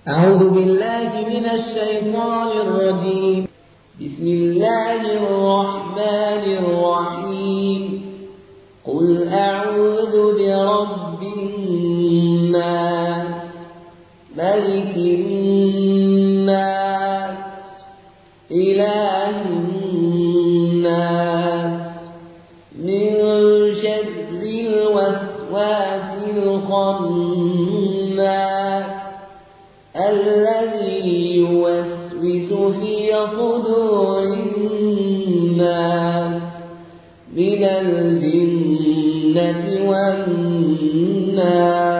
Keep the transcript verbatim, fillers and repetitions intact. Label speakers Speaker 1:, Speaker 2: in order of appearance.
Speaker 1: أعوذ بالله من الشيطان الرجيم. بسم الله الرحمن الرحيم. قل أعوذ برب الناس، ملك الناس، إله الناس، من شر الوسواس الخناس الذي يوسوس في صدور الناس من الجنة والناس.